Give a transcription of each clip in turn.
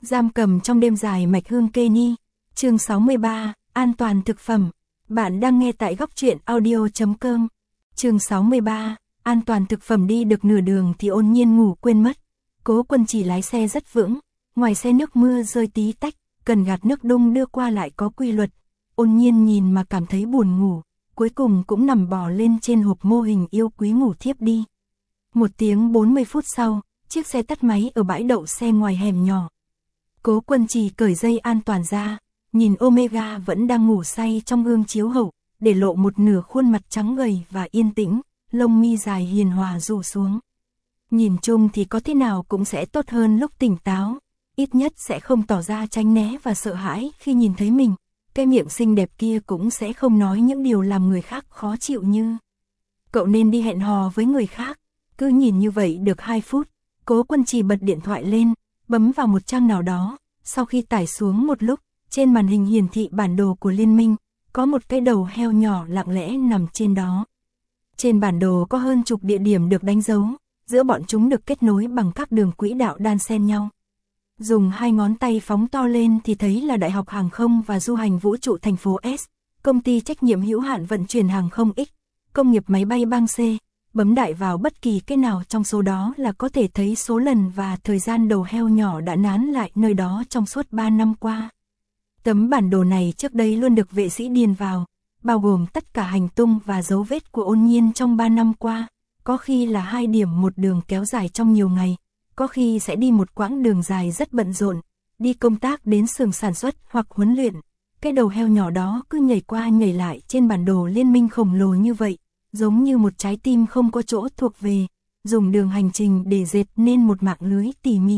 Giam cầm trong đêm dài mạch hương kê ni. Chương 63, an toàn thực phẩm. Bạn đang nghe tại góc truyện audio.com. Chương 63, an toàn thực phẩm. Đi được nửa đường thì Ôn Nhiên ngủ quên mất. Cố Quân Chỉ lái xe rất vững, ngoài xe nước mưa rơi tí tách, cần gạt nước đung đưa qua lại có quy luật. Ôn Nhiên nhìn mà cảm thấy buồn ngủ, cuối cùng cũng nằm bò lên trên hộp mô hình yêu quý ngủ thiếp đi. 1 tiếng 40 phút sau, chiếc xe tắt máy ở bãi đậu xe ngoài hẻm nhỏ. Cố Quân Chỉ cởi dây an toàn ra, nhìn Omega vẫn đang ngủ say trong gương chiếu hậu, để lộ một nửa khuôn mặt trắng gầy và yên tĩnh, lông mi dài hiền hòa rủ xuống. Nhìn chung thì có thế nào cũng sẽ tốt hơn lúc tỉnh táo, ít nhất sẽ không tỏ ra tránh né và sợ hãi khi nhìn thấy mình. Cái miệng xinh đẹp kia cũng sẽ không nói những điều làm người khác khó chịu như: cậu nên đi hẹn hò với người khác. Cứ nhìn như vậy được 2 phút, Cố Quân Chỉ bật điện thoại lên, bấm vào một trang nào đó. Sau khi tải xuống một lúc, trên màn hình hiển thị bản đồ của liên minh, có một cái đầu heo nhỏ lặng lẽ nằm trên đó. Trên bản đồ có hơn chục địa điểm được đánh dấu, giữa bọn chúng được kết nối bằng các đường quỹ đạo đan xen nhau. Dùng 2 ngón tay phóng to lên thì thấy là Đại học Hàng không và Du hành Vũ trụ thành phố S, Công ty trách nhiệm hữu hạn vận chuyển hàng không X, Công nghiệp máy bay bang C. Bấm đại vào bất kỳ cái nào trong số đó là có thể thấy số lần và thời gian đầu heo nhỏ đã nán lại nơi đó trong suốt 3 năm qua. Tấm bản đồ này trước đây luôn được vệ sĩ điền vào, bao gồm tất cả hành tung và dấu vết của Ôn Nhiên trong 3 năm qua, có khi là 2 điểm một đường kéo dài trong nhiều ngày, có khi sẽ đi một quãng đường dài rất bận rộn, đi công tác đến xưởng sản xuất hoặc huấn luyện. Cái đầu heo nhỏ đó cứ nhảy qua nhảy lại trên bản đồ liên minh khổng lồ như vậy, giống như một trái tim không có chỗ thuộc về, dùng đường hành trình để dệt nên một mạng lưới tỉ mỉ.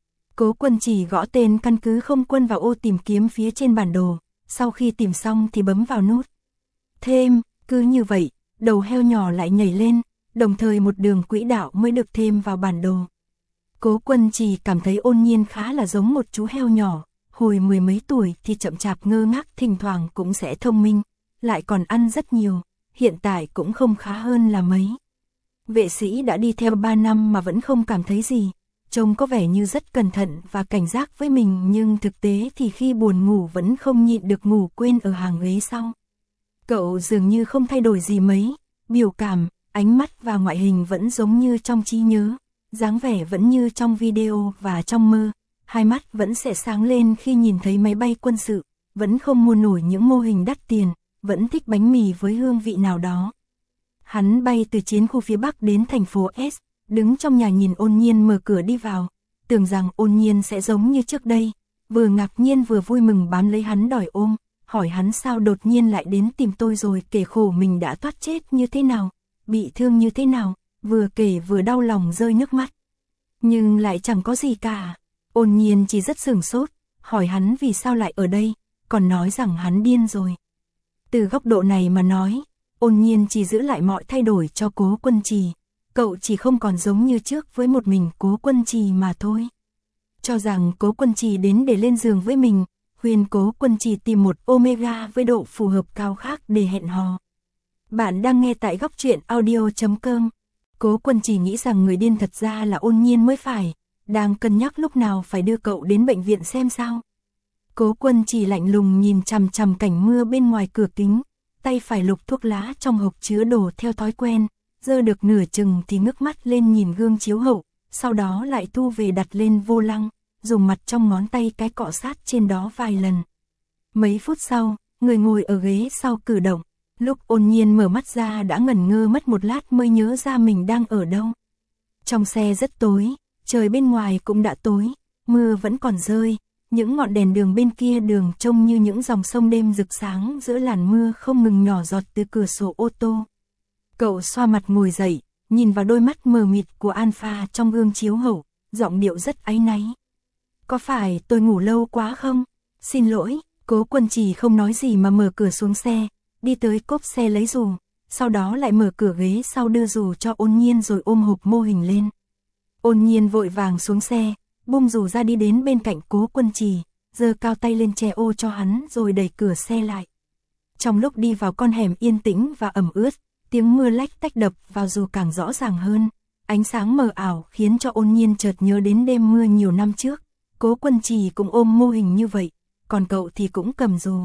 Cố Quân Chỉ gõ tên căn cứ không quân vào ô tìm kiếm phía trên bản đồ, sau khi tìm xong thì bấm vào nút thêm. Cứ như vậy, đầu heo nhỏ lại nhảy lên, đồng thời một đường quỹ đạo mới được thêm vào bản đồ. Cố Quân Chỉ cảm thấy Ôn Nhiên khá là giống một chú heo nhỏ, hồi 10 mấy tuổi thì chậm chạp ngơ ngác, thỉnh thoảng cũng sẽ thông minh, lại còn ăn rất nhiều, hiện tại cũng không khá hơn là mấy. Vệ sĩ đã đi theo 3 năm mà vẫn không cảm thấy gì, trông có vẻ như rất cẩn thận và cảnh giác với mình, nhưng thực tế thì khi buồn ngủ vẫn không nhịn được ngủ quên ở hàng ghế sau. Cậu dường như không thay đổi gì mấy, biểu cảm, ánh mắt và ngoại hình vẫn giống như trong trí nhớ, dáng vẻ vẫn như trong video và trong mơ, hai mắt vẫn sẽ sáng lên khi nhìn thấy máy bay quân sự, vẫn không mua nổi những mô hình đắt tiền, vẫn thích bánh mì với hương vị nào đó. Hắn bay từ chiến khu phía Bắc đến thành phố S, đứng trong nhà nhìn Ôn Nhiên mở cửa đi vào, tưởng rằng Ôn Nhiên sẽ giống như trước đây, vừa ngạc nhiên vừa vui mừng bám lấy hắn đòi ôm, hỏi hắn sao đột nhiên lại đến tìm tôi, rồi kể khổ mình đã thoát chết như thế nào, bị thương như thế nào, vừa kể vừa đau lòng rơi nước mắt. Nhưng lại chẳng có gì cả. Ôn Nhiên chỉ rất sửng sốt, hỏi hắn vì sao lại ở đây, còn nói rằng hắn điên rồi. Từ góc độ này mà nói, Ôn Nhiên chỉ giữ lại mọi thay đổi cho Cố Quân Chỉ. Cậu chỉ không còn giống như trước với một mình Cố Quân Chỉ mà thôi. Cho rằng Cố Quân Chỉ đến để lên giường với mình, khuyên Cố Quân Chỉ tìm một Omega với độ phù hợp cao khác để hẹn hò. Bạn đang nghe tại góc truyện audio.com. Cố Quân Chỉ nghĩ rằng người điên thật ra là Ôn Nhiên mới phải, đang cân nhắc lúc nào phải đưa cậu đến bệnh viện xem sao. Cố Quân Chỉ lạnh lùng nhìn chằm chằm cảnh mưa bên ngoài cửa kính, tay phải lục thuốc lá trong hộp chứa đồ theo thói quen, giơ được nửa chừng thì ngước mắt lên nhìn gương chiếu hậu, sau đó lại thu về đặt lên vô lăng, dùng mặt trong ngón tay cái cọ sát trên đó vài lần. Mấy phút sau, người ngồi ở ghế sau cử động, lúc Ôn Nhiên mở mắt ra đã ngẩn ngơ mất một lát mới nhớ ra mình đang ở đâu. Trong xe rất tối, trời bên ngoài cũng đã tối, mưa vẫn còn rơi, những ngọn đèn đường bên kia đường trông như những dòng sông đêm rực sáng giữa làn mưa không ngừng nhỏ giọt từ cửa sổ ô tô. Cậu xoa mặt ngồi dậy, nhìn vào đôi mắt mờ mịt của Alpha trong gương chiếu hậu, giọng điệu rất áy náy. Có phải tôi ngủ lâu quá không? Xin lỗi. Cố Quân Chỉ không nói gì mà mở cửa xuống xe, đi tới cốp xe lấy dù, sau đó lại mở cửa ghế sau đưa dù cho Ôn Nhiên rồi ôm hộp mô hình lên. Ôn Nhiên vội vàng xuống xe, bung dù ra đi đến bên cạnh Cố Quân Chỉ, giơ cao tay lên che ô cho hắn rồi đẩy cửa xe lại. Trong lúc đi vào con hẻm yên tĩnh và ẩm ướt, tiếng mưa lách tách đập vào dù càng rõ ràng hơn, ánh sáng mờ ảo khiến cho Ôn Nhiên chợt nhớ đến đêm mưa nhiều năm trước, Cố Quân Trì cũng ôm mô hình như vậy, còn cậu thì cũng cầm dù.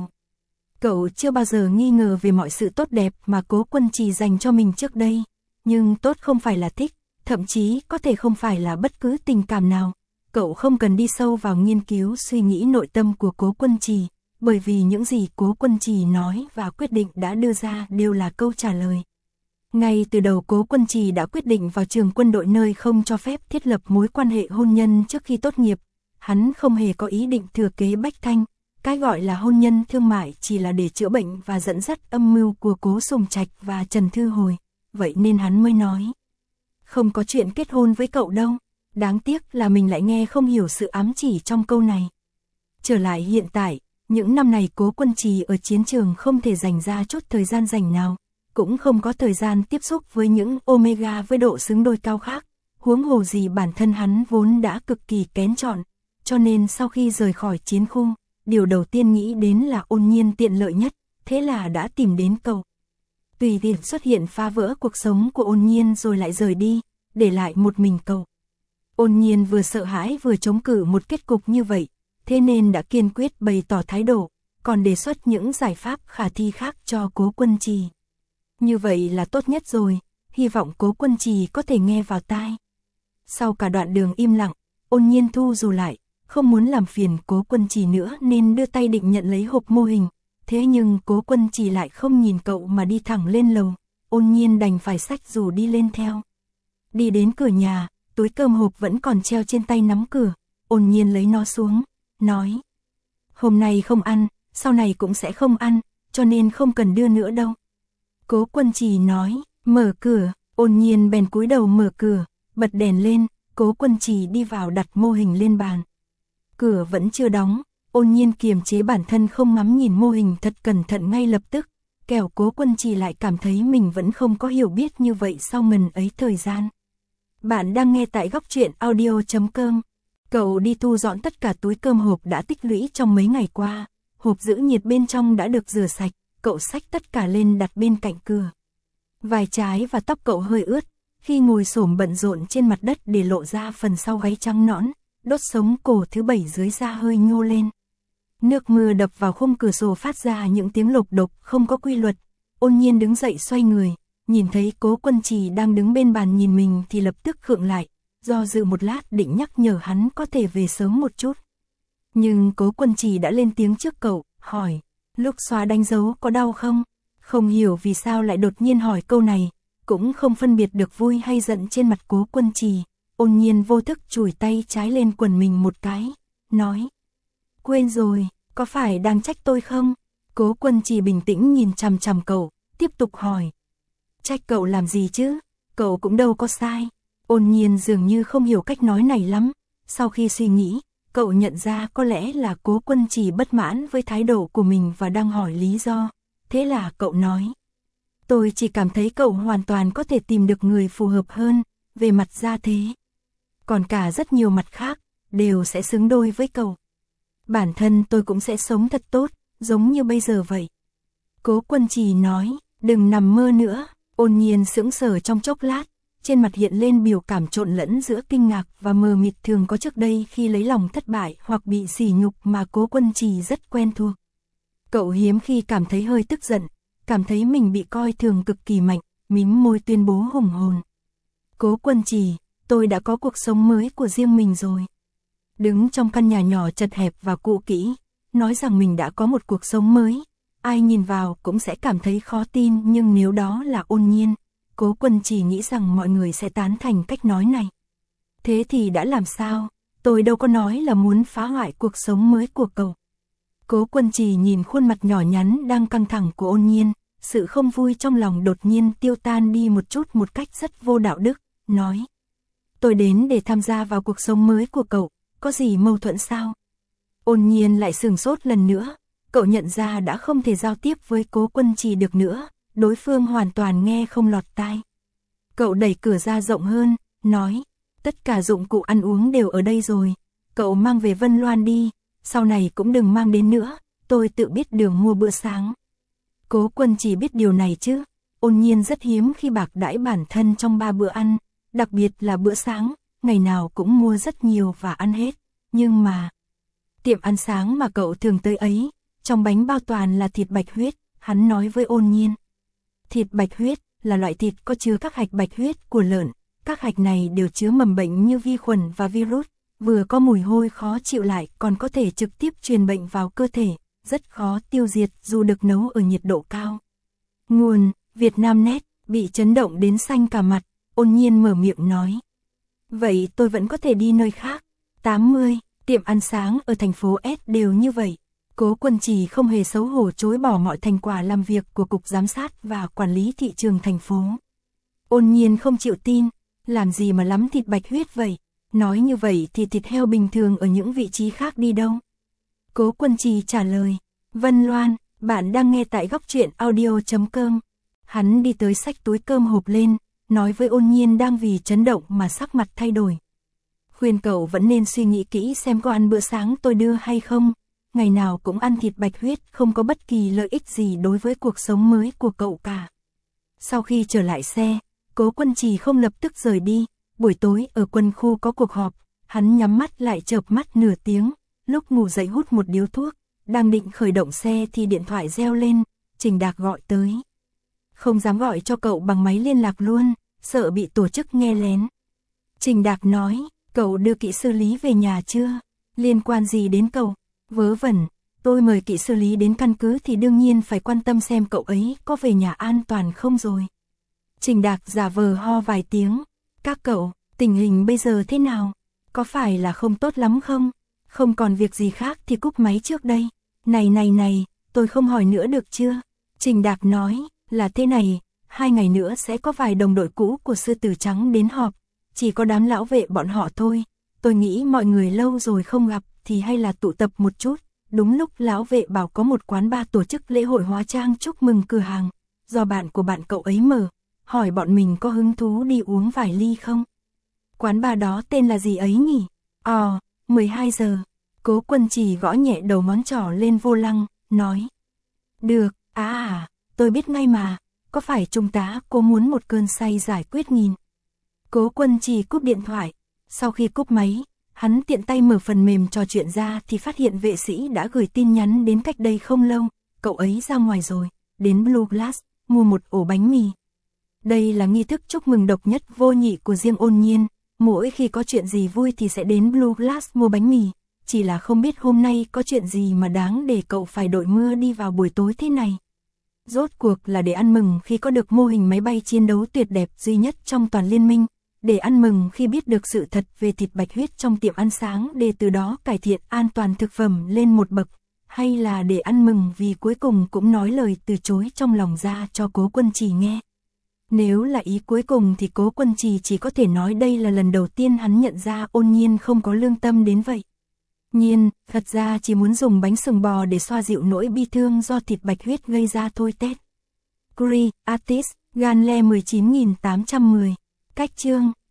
Cậu chưa bao giờ nghi ngờ về mọi sự tốt đẹp mà Cố Quân Trì dành cho mình trước đây, nhưng tốt không phải là thích, thậm chí có thể không phải là bất cứ tình cảm nào. Cậu không cần đi sâu vào nghiên cứu suy nghĩ nội tâm của Cố Quân Trì, bởi vì những gì Cố Quân Trì nói và quyết định đã đưa ra đều là câu trả lời. Ngay từ đầu Cố Quân Trì đã quyết định vào trường quân đội nơi không cho phép thiết lập mối quan hệ hôn nhân trước khi tốt nghiệp. Hắn không hề có ý định thừa kế Bách Thanh, cái gọi là hôn nhân thương mại chỉ là để chữa bệnh và dẫn dắt âm mưu của Cố Sùng Trạch và Trần Thư Hồi, vậy nên hắn mới nói. Không có chuyện kết hôn với cậu đâu, đáng tiếc là mình lại nghe không hiểu sự ám chỉ trong câu này. Trở lại hiện tại, những năm này Cố Quân Trì ở chiến trường không thể dành ra chút thời gian rảnh nào, cũng không có thời gian tiếp xúc với những Omega với độ xứng đôi cao khác, huống hồ gì bản thân hắn vốn đã cực kỳ kén chọn, cho nên sau khi rời khỏi chiến khu, điều đầu tiên nghĩ đến là Ôn Nhiên tiện lợi nhất, thế là đã tìm đến cậu. Tùy tiện xuất hiện phá vỡ cuộc sống của Ôn Nhiên rồi lại rời đi, để lại một mình cậu. Ôn Nhiên vừa sợ hãi vừa chống cự một kết cục như vậy, thế nên đã kiên quyết bày tỏ thái độ, còn đề xuất những giải pháp khả thi khác cho Cố Quân Trì. Như vậy là tốt nhất rồi, hy vọng Cố Quân Trì có thể nghe vào tai. Sau cả đoạn đường im lặng, Ôn Nhiên thu dù lại, không muốn làm phiền Cố Quân Trì nữa nên đưa tay định nhận lấy hộp mô hình. Thế nhưng Cố Quân Trì lại không nhìn cậu mà đi thẳng lên lầu, Ôn Nhiên đành phải xách dù đi lên theo. Đi đến cửa nhà, túi cơm hộp vẫn còn treo trên tay nắm cửa, Ôn Nhiên lấy nó xuống, nói. Hôm nay không ăn, sau này cũng sẽ không ăn, cho nên không cần đưa nữa đâu. Cố Quân Trì nói, mở cửa, Ôn Nhiên bèn cúi đầu mở cửa, bật đèn lên, Cố Quân Trì đi vào đặt mô hình lên bàn. Cửa vẫn chưa đóng, Ôn Nhiên kiềm chế bản thân không ngắm nhìn mô hình thật cẩn thận ngay lập tức, kẻo Cố Quân Trì lại cảm thấy mình vẫn không có hiểu biết như vậy sau ngần ấy thời gian. Bạn đang nghe tại góc truyện audio.com. Cậu đi thu dọn tất cả túi cơm hộp đã tích lũy trong mấy ngày qua, hộp giữ nhiệt bên trong đã được rửa sạch, cậu xách tất cả lên đặt bên cạnh cửa. Vai trái và tóc cậu hơi ướt, khi ngồi xổm bận rộn trên mặt đất để lộ ra phần sau gáy trắng nõn, đốt sống cổ thứ 7 dưới da hơi nhô lên. Nước mưa đập vào khung cửa sổ phát ra những tiếng lộc độc không có quy luật. Ôn Nhiên đứng dậy xoay người, nhìn thấy Cố Quân Trì đang đứng bên bàn nhìn mình thì lập tức khựng lại, do dự một lát định nhắc nhở hắn có thể về sớm một chút. Nhưng Cố Quân Trì đã lên tiếng trước cậu, hỏi, lúc xoa đánh dấu có đau không? Không hiểu vì sao lại đột nhiên hỏi câu này, cũng không phân biệt được vui hay giận trên mặt Cố Quân Trì. Ôn Nhiên vô thức chùi tay trái lên quần mình một cái, nói. Quên rồi, có phải đang trách tôi không? Cố Quân Trì bình tĩnh nhìn chằm chằm cậu, tiếp tục hỏi. Trách cậu làm gì chứ? Cậu cũng đâu có sai. Ôn Nhiên dường như không hiểu cách nói này lắm. Sau khi suy nghĩ, cậu nhận ra có lẽ là Cố Quân Trì bất mãn với thái độ của mình và đang hỏi lý do. Thế là cậu nói. Tôi chỉ cảm thấy cậu hoàn toàn có thể tìm được người phù hợp hơn, về mặt gia thế. Còn cả rất nhiều mặt khác, đều sẽ xứng đôi với cậu. Bản thân tôi cũng sẽ sống thật tốt, giống như bây giờ vậy. Cố Quân Trì nói, đừng nằm mơ nữa. Ôn Nhiên sững sờ trong chốc lát, trên mặt hiện lên biểu cảm trộn lẫn giữa kinh ngạc và mờ mịt thường có trước đây khi lấy lòng thất bại hoặc bị sỉ nhục mà Cố Quân Trì rất quen thuộc. Cậu hiếm khi cảm thấy hơi tức giận, cảm thấy mình bị coi thường cực kỳ mạnh, mím môi tuyên bố hùng hồn. Cố Quân Trì, tôi đã có cuộc sống mới của riêng mình rồi. Đứng trong căn nhà nhỏ chật hẹp và cũ kỹ, nói rằng mình đã có một cuộc sống mới. Ai nhìn vào cũng sẽ cảm thấy khó tin, nhưng nếu đó là Ôn Nhiên, Cố Quân Trì nghĩ rằng mọi người sẽ tán thành cách nói này. Thế thì đã làm sao? Tôi đâu có nói là muốn phá hoại cuộc sống mới của cậu. Cố Quân Trì nhìn khuôn mặt nhỏ nhắn đang căng thẳng của Ôn Nhiên, sự không vui trong lòng đột nhiên tiêu tan đi một chút một cách rất vô đạo đức, nói. Tôi đến để tham gia vào cuộc sống mới của cậu, có gì mâu thuẫn sao? Ôn Nhiên lại sửng sốt lần nữa, cậu nhận ra đã không thể giao tiếp với Cố Quân Trì được nữa, đối phương hoàn toàn nghe không lọt tai. Cậu đẩy cửa ra rộng hơn, nói, tất cả dụng cụ ăn uống đều ở đây rồi, cậu mang về Vân Loan đi, sau này cũng đừng mang đến nữa, tôi tự biết đường mua bữa sáng. Cố Quân Trì biết điều này chứ, Ôn Nhiên rất hiếm khi bạc đãi bản thân trong 3 bữa ăn, đặc biệt là bữa sáng, ngày nào cũng mua rất nhiều và ăn hết. nhưng mà... Tiệm ăn sáng mà cậu thường tới ấy, trong bánh bao toàn là thịt bạch huyết, hắn nói với Ôn Nhiên. Thịt bạch huyết là loại thịt có chứa các hạch bạch huyết của lợn, các hạch này đều chứa mầm bệnh như vi khuẩn và virus, vừa có mùi hôi khó chịu lại còn có thể trực tiếp truyền bệnh vào cơ thể, rất khó tiêu diệt dù được nấu ở nhiệt độ cao. Nguồn, Vietnamnet, bị chấn động đến xanh cả mặt, Ôn Nhiên mở miệng nói. Vậy tôi vẫn có thể đi nơi khác. 80, tiệm ăn sáng ở thành phố S đều như vậy. Cố Quân Trì không hề xấu hổ chối bỏ mọi thành quả làm việc của Cục Giám sát và Quản lý Thị trường thành phố. Ôn Nhiên không chịu tin, làm gì mà lắm thịt bạch huyết vậy, nói như vậy thì thịt heo bình thường ở những vị trí khác đi đâu. Cố Quân Trì trả lời, Vân Loan, bạn đang nghe tại góc truyện audio.com. Hắn đi tới xách túi cơm hộp lên, nói với Ôn Nhiên đang vì chấn động mà sắc mặt thay đổi. Khuyên cậu vẫn nên suy nghĩ kỹ xem có ăn bữa sáng tôi đưa hay không, ngày nào cũng ăn thịt bạch huyết không có bất kỳ lợi ích gì đối với cuộc sống mới của cậu cả. Sau khi trở lại xe, Cố Quân Trì không lập tức rời đi, buổi tối ở quân khu có cuộc họp, hắn nhắm mắt lại chợp mắt nửa tiếng, lúc ngủ dậy hút một điếu thuốc, đang định khởi động xe thì điện thoại reo lên, Trình Đạc gọi tới. Không dám gọi cho cậu bằng máy liên lạc luôn, sợ bị tổ chức nghe lén. Trình Đạc nói, cậu đưa kỹ sư Lý về nhà chưa? Liên quan gì đến cậu? Vớ vẩn, tôi mời kỹ sư Lý đến căn cứ thì đương nhiên phải quan tâm xem cậu ấy có về nhà an toàn không rồi. Trình Đạc giả vờ ho vài tiếng. Các cậu, tình hình bây giờ thế nào? Có phải là không tốt lắm không? Không còn việc gì khác thì cúp máy trước đây. Này, tôi không hỏi nữa được chưa? Trình Đạc nói, là thế này, 2 ngày nữa sẽ có vài đồng đội cũ của Sư Tử Trắng đến họp, chỉ có đám lão vệ bọn họ thôi. Tôi nghĩ mọi người lâu rồi không gặp thì hay là tụ tập một chút. Đúng lúc lão vệ bảo có một quán bar tổ chức lễ hội hóa trang chúc mừng cửa hàng, do bạn của bạn cậu ấy mở, hỏi bọn mình có hứng thú đi uống vài ly không? Quán bar đó tên là gì ấy nhỉ? 12 giờ. Cố Quân Trì gõ nhẹ đầu ngón trỏ lên vô lăng, nói. Được, tôi biết ngay mà, có phải Trung tá cô muốn một cơn say giải quyết nghìn? Cố Quân Trì cúp điện thoại, sau khi cúp máy, hắn tiện tay mở phần mềm trò chuyện ra thì phát hiện vệ sĩ đã gửi tin nhắn đến cách đây không lâu, cậu ấy ra ngoài rồi, đến Blue Glass, mua một ổ bánh mì. Đây là nghi thức chúc mừng độc nhất vô nhị của riêng Ôn Nhiên, mỗi khi có chuyện gì vui thì sẽ đến Blue Glass mua bánh mì, chỉ là không biết hôm nay có chuyện gì mà đáng để cậu phải đội mưa đi vào buổi tối thế này. Rốt cuộc là để ăn mừng khi có được mô hình máy bay chiến đấu tuyệt đẹp duy nhất trong toàn liên minh, để ăn mừng khi biết được sự thật về thịt bạch huyết trong tiệm ăn sáng để từ đó cải thiện an toàn thực phẩm lên một bậc, hay là để ăn mừng vì cuối cùng cũng nói lời từ chối trong lòng ra cho Cố Quân Trì nghe. Nếu là ý cuối cùng thì Cố Quân Trì chỉ có thể nói đây là lần đầu tiên hắn nhận ra Ôn Nhiên không có lương tâm đến vậy. Nhiên, thật ra chỉ muốn dùng bánh sừng bò để xoa dịu nỗi bi thương do thịt bạch huyết gây ra thôi tết. Cree, Artist, Ganle 19810. Cách chương